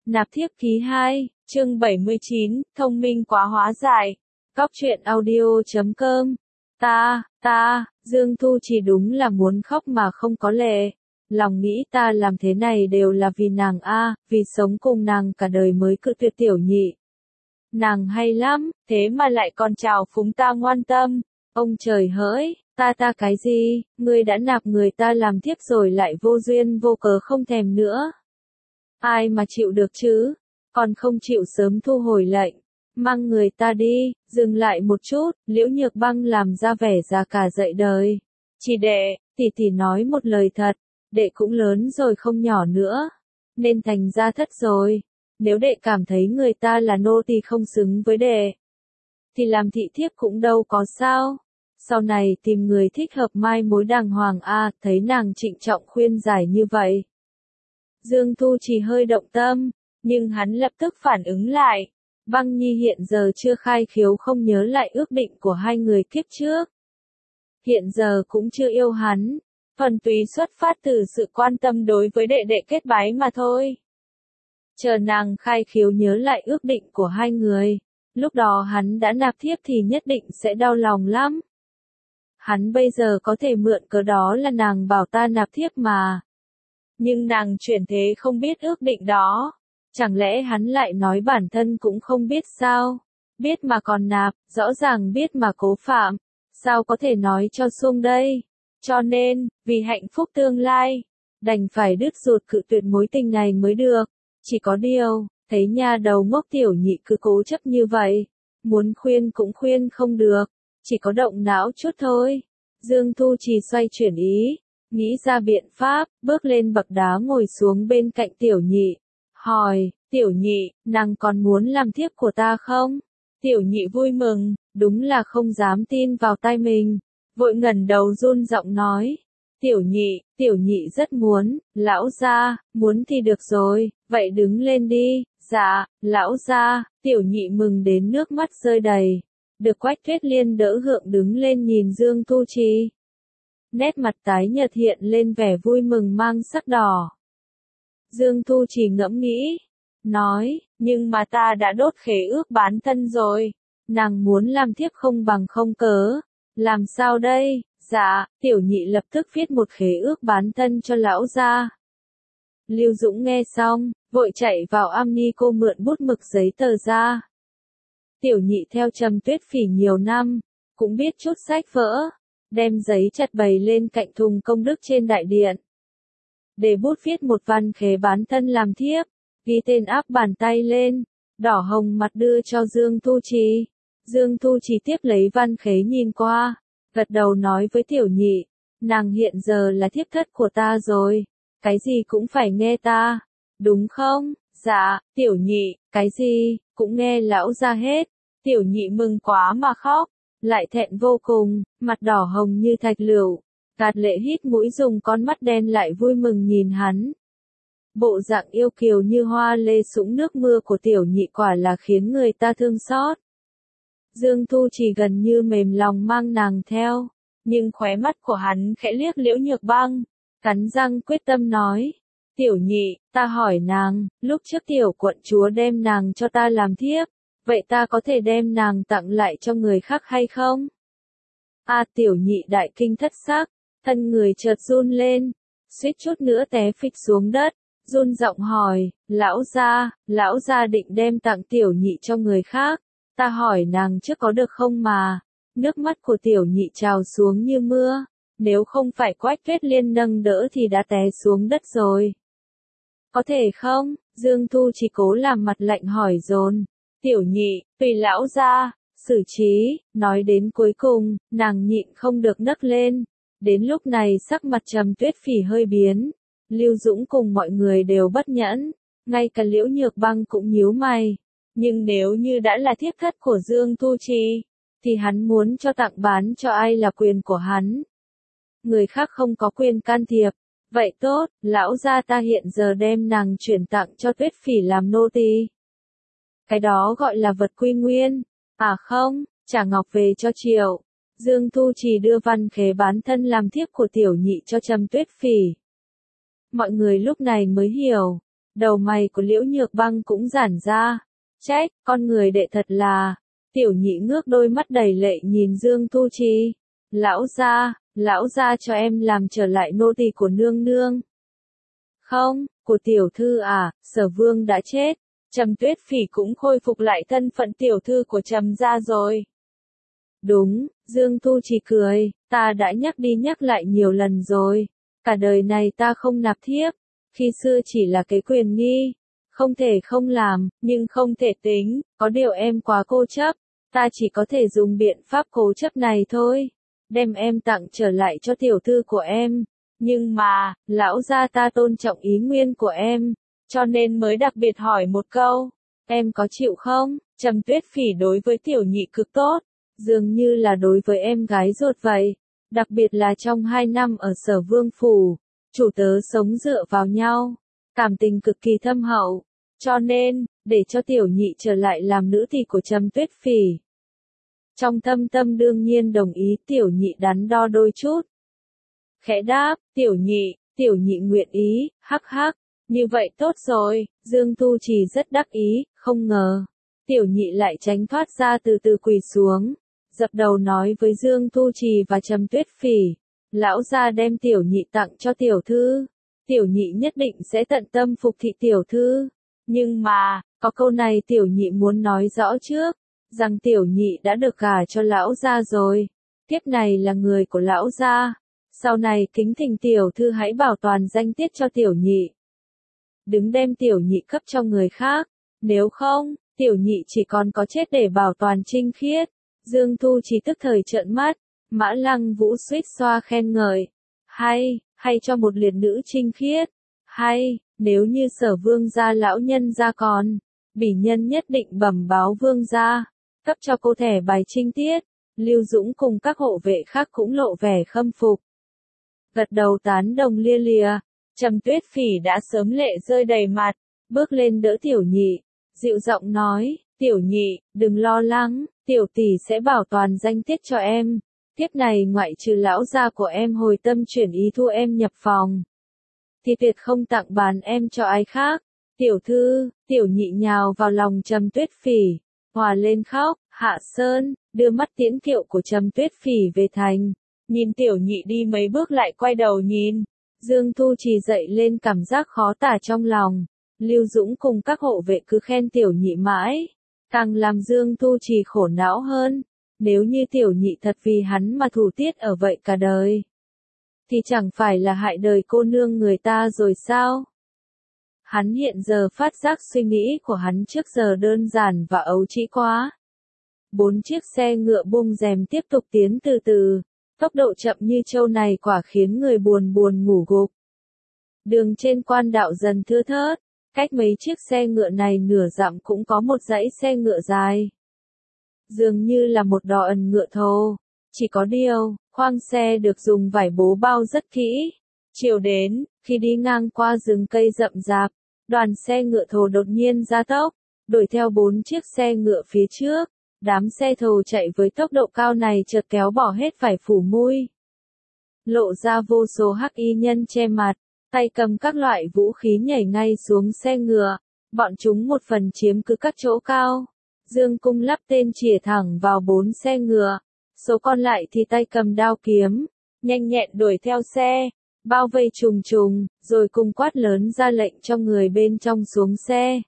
Nạp thiếp ký 2, chương 79, thông minh quá hóa giải. Cóc truyện audio.com. Dương Thu Trì đúng là muốn khóc mà không có lệ. Lòng nghĩ ta làm thế này đều là vì nàng vì sống cùng nàng cả đời mới cự tuyệt Tiểu Nhị. Nàng hay lắm, thế mà lại còn chào phúng ta ngoan tâm. Ông trời hỡi, ta cái gì, ngươi đã nạp người ta làm thiếp rồi lại vô duyên vô cớ không thèm nữa. Ai mà chịu được chứ, còn không chịu sớm thu hồi lệnh, mang người ta đi. Dừng lại một chút, Liễu Nhược Băng làm ra vẻ già cả dậy đời. Chỉ đệ, tỷ nói một lời thật, đệ cũng lớn rồi không nhỏ nữa, nên thành gia thất rồi. Nếu đệ cảm thấy người ta là nô tỳ không xứng với đệ, thì làm thị thiếp cũng đâu có sao. Sau này tìm người thích hợp mai mối đàng hoàng thấy nàng trịnh trọng khuyên giải như vậy. Dương Thu Trì hơi động tâm, nhưng hắn lập tức phản ứng lại. Băng Nhi hiện giờ chưa khai khiếu không nhớ lại ước định của hai người kiếp trước. Hiện giờ cũng chưa yêu hắn, thuần túy xuất phát từ sự quan tâm đối với đệ đệ kết bái mà thôi. Chờ nàng khai khiếu nhớ lại ước định của hai người, lúc đó hắn đã nạp thiếp thì nhất định sẽ đau lòng lắm. Hắn bây giờ có thể mượn cớ đó là nàng bảo ta nạp thiếp mà. Nhưng nàng chuyển thế không biết ước định đó. Chẳng lẽ hắn lại nói bản thân cũng không biết sao? Biết mà còn nạp, rõ ràng biết mà cố phạm. Sao có thể nói cho xuông đây? Cho nên, vì hạnh phúc tương lai, đành phải đứt ruột cự tuyệt mối tình này mới được. Chỉ có điều, thấy nha đầu ngốc Tiểu Nhị cứ cố chấp như vậy. Muốn khuyên cũng khuyên không được, chỉ có động não chút thôi. Dương Thu Trì xoay chuyển ý, nghĩ ra biện pháp, bước lên bậc đá ngồi xuống bên cạnh Tiểu Nhị. Hỏi, Tiểu Nhị, nàng còn muốn làm thiếp của ta không? Tiểu Nhị vui mừng, đúng là không dám tin vào tai mình. Vội ngẩng đầu run giọng nói. Tiểu Nhị rất muốn, lão gia, muốn thì được rồi, vậy đứng lên đi. Dạ, lão gia. Tiểu Nhị mừng đến nước mắt rơi đầy. Được Quách Tuyết Liên đỡ gượng đứng lên nhìn Dương Thu Trì. Nét mặt tái nhợt hiện lên vẻ vui mừng mang sắc đỏ. Dương Thu Trì ngẫm nghĩ, nói, nhưng mà ta đã đốt khế ước bán thân rồi, nàng muốn làm thiếp không bằng không cớ, làm sao đây? Dạ, Tiểu Nhị lập tức viết một khế ước bán thân cho lão gia. Lưu Dũng nghe xong, vội chạy vào am ni cô mượn bút mực giấy tờ ra. Tiểu Nhị theo Trầm Tuyết Phỉ nhiều năm, cũng biết chút sách vỡ, đem giấy chặt bày lên cạnh thùng công đức trên đại điện. Để bút viết một văn khế bán thân làm thiếp, ghi tên áp bàn tay lên, đỏ hồng mặt đưa cho Dương Thu Trì. Dương Thu Trì tiếp lấy văn khế nhìn qua, gật đầu nói với Tiểu Nhị, nàng hiện giờ là thiếp thất của ta rồi, cái gì cũng phải nghe ta, đúng không? Dạ, Tiểu Nhị, cái gì, cũng nghe lão gia hết. Tiểu Nhị mừng quá mà khóc, lại thẹn vô cùng, mặt đỏ hồng như thạch lựu, gạt lệ hít mũi dùng con mắt đen lại vui mừng nhìn hắn. Bộ dạng yêu kiều như hoa lê sũng nước mưa của Tiểu Nhị quả là khiến người ta thương xót. Dương Thu Trì gần như mềm lòng mang nàng theo, nhưng khóe mắt của hắn khẽ liếc Liễu Nhược Băng, cắn răng quyết tâm nói, Tiểu Nhị, ta hỏi nàng, lúc trước Tiểu quận chúa đem nàng cho ta làm thiếp, vậy ta có thể đem nàng tặng lại cho người khác hay không? Tiểu Nhị đại kinh thất sắc, thân người chợt run lên, suýt chút nữa té phịch xuống đất, run giọng hỏi, lão gia định đem tặng Tiểu Nhị cho người khác, ta hỏi nàng trước có được không mà? Nước mắt của Tiểu Nhị trào xuống như mưa, nếu không phải Quách Tuyết Liên nâng đỡ thì đã té xuống đất rồi. Có thể không? Dương Thu chỉ cố làm mặt lạnh hỏi dồn. Tiểu Nhị, tùy lão gia xử trí. Nói đến cuối cùng, nàng nhịn không được nấc lên. Đến lúc này sắc mặt Trầm Tuyết Phỉ hơi biến. Lưu Dũng cùng mọi người đều bất nhẫn, ngay cả Liễu Nhược Băng cũng nhíu mày. Nhưng nếu như đã là thiếp thất của Dương Thu Trì, thì hắn muốn cho tặng bán cho ai là quyền của hắn. Người khác không có quyền can thiệp. Vậy tốt, lão gia ta hiện giờ đem nàng chuyển tặng cho Tuyết Phỉ làm nô tỳ. Cái đó gọi là vật quy nguyên. Không, trả ngọc về cho Triệu. Dương Thu Trì đưa văn khế bán thân làm thiếp của Tiểu Nhị cho Trầm Tuyết Phỉ. Mọi người lúc này mới hiểu, Đầu mày của Liễu Nhược Băng cũng giãn ra. Trách, con người đệ thật là. Tiểu nhị ngước đôi mắt đầy lệ nhìn Dương Tu Trì. Lão gia cho em làm trở lại nô tỳ của nương nương. Không, của tiểu thư à, Sở Vương đã chết. Trầm Tuyết Phỉ cũng khôi phục lại thân phận tiểu thư của Trầm gia rồi. Đúng, Dương Tu Trì cười, ta đã nhắc đi nhắc lại nhiều lần rồi. Cả đời này ta không nạp thiếp. Khi xưa chỉ là cái quyền nghi. Không thể không làm, nhưng không thể tính, có điều em quá cố chấp. Ta chỉ có thể dùng biện pháp cố chấp này thôi. Đem em tặng trở lại cho tiểu thư của em. Nhưng mà, lão gia ta tôn trọng ý nguyên của em. Cho nên mới đặc biệt hỏi một câu. Em có chịu không? Trầm Tuyết Phỉ đối với tiểu nhị cực tốt. Dường như là đối với em gái ruột vậy. Đặc biệt là trong 2 năm ở Sở Vương Phủ. Chủ tớ sống dựa vào nhau. Cảm tình cực kỳ thâm hậu. Cho nên, để cho tiểu nhị trở lại làm nữ tỳ của Trầm Tuyết Phỉ. Trong thâm tâm đương nhiên đồng ý, tiểu nhị đắn đo đôi chút. Khẽ đáp, tiểu nhị nguyện ý, hắc hắc. Như vậy tốt rồi, Dương Tu Trì rất đắc ý, không ngờ. Tiểu nhị lại tránh thoát ra từ từ quỳ xuống. Dập đầu nói với Dương Tu Trì và Trầm Tuyết Phỉ. Lão gia đem tiểu nhị tặng cho tiểu thư. Tiểu nhị nhất định sẽ tận tâm phục thị tiểu thư. Nhưng mà, có câu này tiểu nhị muốn nói rõ trước. Rằng tiểu nhị đã được gả cho lão gia rồi. Tiếp này là người của lão gia. Sau này kính thỉnh tiểu thư hãy bảo toàn danh tiết cho tiểu nhị. Đừng đem tiểu nhị cấp cho người khác. Nếu không, tiểu nhị chỉ còn có chết để bảo toàn trinh khiết. Dương Tu Trì tức thời trợn mắt. Mã Lăng Vũ suýt xoa khen ngợi. Hay cho một liệt nữ trinh khiết. Hay, nếu như Sở Vương gia lão nhân gia còn. Bỉ nhân nhất định bẩm báo vương gia. Cấp cho cô thẻ bài trinh tiết. Lưu Dũng cùng các hộ vệ khác cũng lộ vẻ khâm phục. Gật đầu tán đồng lia lịa. Trầm Tuyết Phỉ đã sớm lệ rơi đầy mặt. Bước lên đỡ tiểu nhị. Dịu giọng nói, tiểu nhị, đừng lo lắng, tiểu tỷ sẽ bảo toàn danh tiết cho em. Tiếp này ngoại trừ lão gia của em hồi tâm chuyển ý thu em nhập phòng. Thì tuyệt không tặng bàn em cho ai khác. Tiểu thư, tiểu nhị nhào vào lòng Trầm Tuyết Phỉ. Hòa lên khóc, Hạ Sơn, đưa mắt tiễn kiệu của Trầm Tuyết Phỉ về thành. Nhìn tiểu nhị đi mấy bước lại quay đầu nhìn. Dương Tu Trì dậy lên cảm giác khó tả trong lòng. Lưu Dũng cùng các hộ vệ cứ khen tiểu nhị mãi. Càng làm Dương Tu Trì khổ não hơn. Nếu như tiểu nhị thật vì hắn mà thủ tiết ở vậy cả đời. Thì chẳng phải là hại đời cô nương người ta rồi sao? Hắn hiện giờ phát giác suy nghĩ của hắn trước giờ đơn giản và ấu trĩ quá. 4 chiếc xe ngựa buông rèm tiếp tục tiến từ từ. Tốc độ chậm như trâu này quả khiến người buồn ngủ gục. Đường trên quan đạo dần thưa thớt. Cách mấy chiếc xe ngựa này nửa dặm cũng có một dãy xe ngựa dài. Dường như là một đò ẩn ngựa thồ. Chỉ có điều, khoang xe được dùng vải bố bao rất kỹ. Chiều đến, khi đi ngang qua rừng cây rậm rạp, đoàn xe ngựa thồ đột nhiên gia tốc, đuổi theo 4 chiếc xe ngựa phía trước. Đám xe thồ chạy với tốc độ cao này chợt kéo bỏ hết vải phủ mui. Lộ ra vô số hắc y nhân che mặt, tay cầm các loại vũ khí nhảy ngay xuống xe ngựa. Bọn chúng một phần chiếm cứ các chỗ cao. Dương cung lắp tên chĩa thẳng vào 4 xe ngựa. Số còn lại thì tay cầm đao kiếm, nhanh nhẹn đuổi theo xe, bao vây trùng trùng, rồi cùng quát lớn ra lệnh cho người bên trong xuống xe.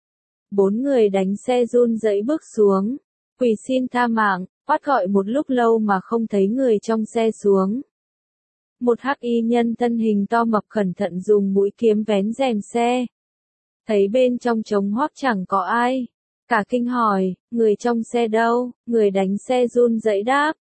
4 người đánh xe run rẩy bước xuống, quỳ xin tha mạng, quát gọi một lúc lâu mà không thấy người trong xe xuống. Một hắc y nhân thân hình to mập cẩn thận dùng mũi kiếm vén rèm xe. Thấy bên trong trống hoác chẳng có ai. Cả kinh hỏi, người trong xe đâu? Người đánh xe run rẩy đáp.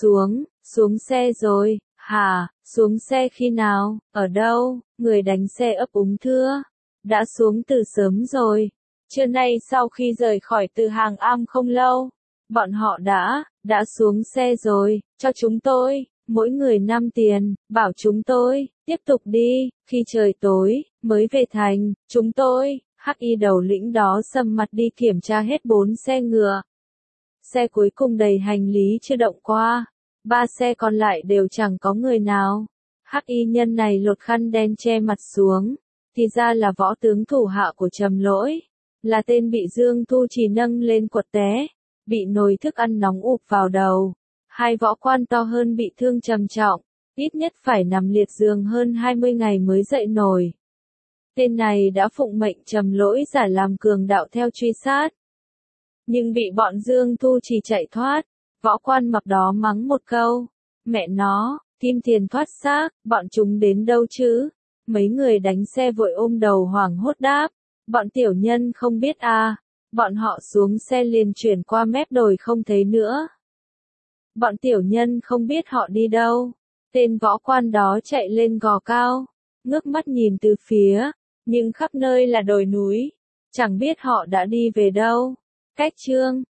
Xuống xe rồi, hả, xuống xe khi nào, ở đâu? Người đánh xe ấp úng thưa. Đã xuống từ sớm rồi. Trưa nay sau khi rời khỏi từ Hàng Am không lâu. Bọn họ đã xuống xe rồi, cho chúng tôi, mỗi người 5 tiền, bảo chúng tôi, tiếp tục đi, khi trời tối, mới về thành, chúng tôi. Hắc y đầu lĩnh đó sầm mặt đi kiểm tra hết 4 xe ngựa. Xe cuối cùng đầy hành lý chưa động qua. 3 xe còn lại đều chẳng có người nào. Hắc y nhân này lột khăn đen che mặt xuống. thì ra là võ tướng thủ hạ của Trầm Lỗi, là tên bị Dương Thu Trì nâng lên quật té, bị nồi thức ăn nóng ụp vào đầu. Hai võ quan to hơn bị thương trầm trọng, ít nhất phải nằm liệt giường hơn 20 ngày mới dậy nổi. Tên này đã phụng mệnh Trầm Lỗi giả làm cường đạo theo truy sát, nhưng bị bọn Dương Thu Trì chạy thoát. Võ quan mặc đó mắng một câu, mẹ nó, Kim Tiền thoát xác, bọn chúng đến đâu chứ? Mấy người đánh xe vội ôm đầu hoảng hốt đáp, bọn tiểu nhân không biết à. Bọn họ xuống xe liền chuyển qua mép đồi không thấy nữa. Bọn tiểu nhân không biết họ đi đâu. Tên võ quan đó chạy lên gò cao, ngước mắt nhìn từ phía, nhưng khắp nơi là đồi núi, chẳng biết họ đã đi về đâu. Cách chương